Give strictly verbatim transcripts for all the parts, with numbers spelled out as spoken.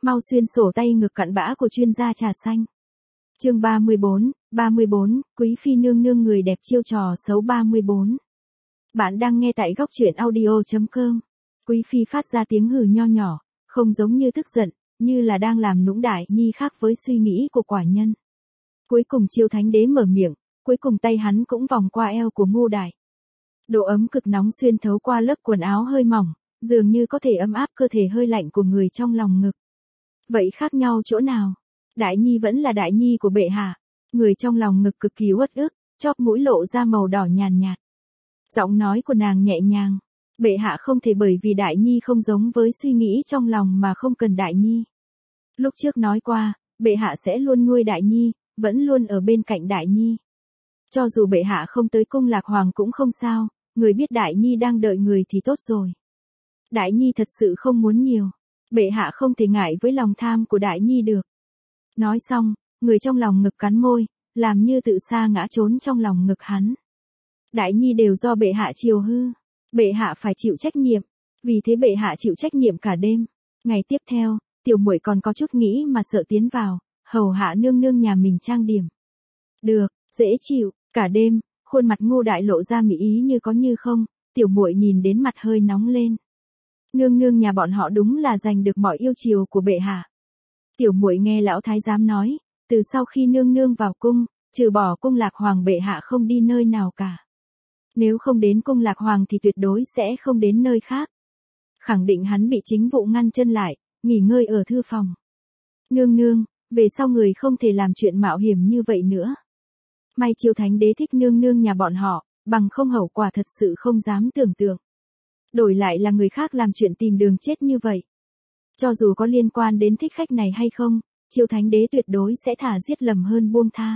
Mau xuyên sổ tay ngực cặn bã của chuyên gia trà xanh. Chương ba mươi bốn, ba mươi bốn, Quý phi nương nương người đẹp chiêu trò xấu ba mươi bốn. Bạn đang nghe tại góc truyện audio chấm com. Quý phi phát ra tiếng hừ nho nhỏ, không giống như tức giận, như là đang làm nũng Đại Nhi khác với suy nghĩ của quả nhân. Cuối cùng Chiêu Thánh Đế mở miệng, cuối cùng tay hắn cũng vòng qua eo của Ngô Đại. Độ ấm cực nóng xuyên thấu qua lớp quần áo hơi mỏng, dường như có thể ấm áp cơ thể hơi lạnh của người trong lòng ngực. Vậy khác nhau chỗ nào? Đại Nhi vẫn là Đại Nhi của bệ hạ, người trong lòng ngực cực kỳ uất ức, chóp mũi lộ ra màu đỏ nhàn nhạt. Giọng nói của nàng nhẹ nhàng, bệ hạ không thể bởi vì Đại Nhi không giống với suy nghĩ trong lòng mà không cần Đại Nhi. Lúc trước nói qua, bệ hạ sẽ luôn nuôi Đại Nhi, vẫn luôn ở bên cạnh Đại Nhi. Cho dù bệ hạ không tới cung Lạc Hoàng cũng không sao, người biết Đại Nhi đang đợi người thì tốt rồi. Đại Nhi thật sự không muốn nhiều, bệ hạ không thể ngại với lòng tham của Đại Nhi được. Nói xong, người trong lòng ngực cắn môi, làm như tự sa ngã trốn trong lòng ngực hắn. Đại Nhi đều do bệ hạ chiều hư, bệ hạ phải chịu trách nhiệm, vì thế bệ hạ chịu trách nhiệm cả đêm. Ngày tiếp theo, tiểu muội còn có chút nghĩ mà sợ tiến vào, hầu hạ nương nương nhà mình trang điểm. Được, dễ chịu, cả đêm, khuôn mặt Ngô Đại lộ ra mỹ ý như có như không, tiểu muội nhìn đến mặt hơi nóng lên. Nương nương nhà bọn họ đúng là giành được mọi yêu chiều của bệ hạ. Tiểu muội nghe lão thái giám nói, từ sau khi nương nương vào cung, trừ bỏ cung Lạc Hoàng bệ hạ không đi nơi nào cả. Nếu không đến cung Lạc Hoàng thì tuyệt đối sẽ không đến nơi khác. Khẳng định hắn bị chính vụ ngăn chân lại, nghỉ ngơi ở thư phòng. Nương nương, về sau người không thể làm chuyện mạo hiểm như vậy nữa. May Chiêu Thánh Đế thích nương nương nhà bọn họ, bằng không hậu quả thật sự không dám tưởng tượng. Đổi lại là người khác làm chuyện tìm đường chết như vậy. Cho dù có liên quan đến thích khách này hay không, Chiêu Thánh Đế tuyệt đối sẽ thả giết lầm hơn buông tha.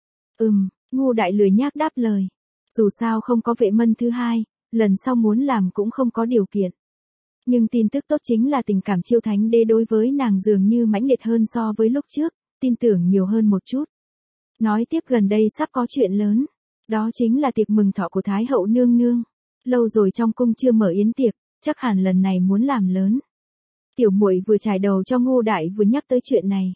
Ừm, Ngô Đại lười nhác đáp lời. Dù sao không có vệ mân thứ hai, lần sau muốn làm cũng không có điều kiện. Nhưng tin tức tốt chính là tình cảm Chiêu Thánh Đế đối với nàng dường như mãnh liệt hơn so với lúc trước, tin tưởng nhiều hơn một chút. Nói tiếp gần đây sắp có chuyện lớn, đó chính là tiệc mừng thọ của Thái hậu nương nương. Lâu rồi trong cung chưa mở yến tiệc, chắc hẳn lần này muốn làm lớn. Tiểu muội vừa trải đầu cho Ngô Đại vừa nhắc tới chuyện này.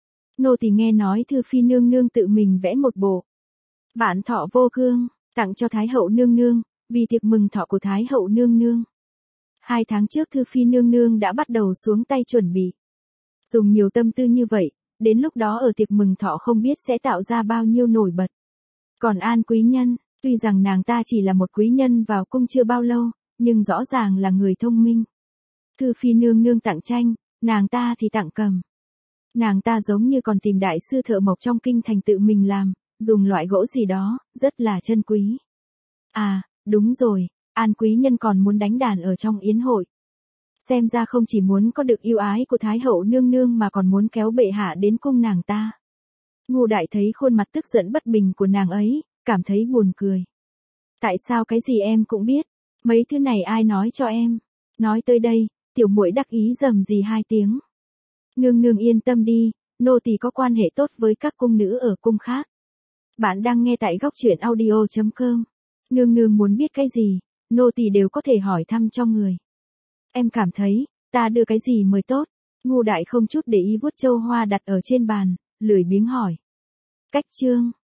Nô tỳ nghe nói thư phi nương nương tự mình vẽ một bộ vạn thọ vô cương, tặng cho Thái hậu nương nương, vì tiệc mừng thọ của Thái hậu nương nương. Hai tháng trước thư phi nương nương đã bắt đầu xuống tay chuẩn bị. Dùng nhiều tâm tư như vậy, đến lúc đó ở tiệc mừng thọ không biết sẽ tạo ra bao nhiêu nổi bật. Còn An quý nhân, tuy rằng nàng ta chỉ là một quý nhân vào cung chưa bao lâu, nhưng rõ ràng là người thông minh. Thư phi nương nương tặng tranh, nàng ta thì tặng cầm. Nàng ta giống như còn tìm đại sư thợ mộc trong kinh thành tự mình làm, dùng loại gỗ gì đó, rất là chân quý. À, đúng rồi, An quý nhân còn muốn đánh đàn ở trong yến hội. Xem ra không chỉ muốn có được yêu ái của Thái hậu nương nương mà còn muốn kéo bệ hạ đến cung nàng ta. Ngô Đại thấy khuôn mặt tức giận bất bình của nàng ấy, cảm thấy buồn cười. Tại sao cái gì em cũng biết, mấy thứ này ai nói cho em? Nói tới đây, tiểu muội đắc ý rầm rì hai tiếng. Nương nương yên tâm đi, nô tỳ có quan hệ tốt với các cung nữ ở cung khác. Bạn đang nghe tại góc truyện audio chấm com. Nương nương muốn biết cái gì, nô tỳ đều có thể hỏi thăm cho người. Em cảm thấy, ta đưa cái gì mới tốt? Ngô Đại không chút để ý vuốt châu hoa đặt ở trên bàn, lười biếng hỏi. Cách chương.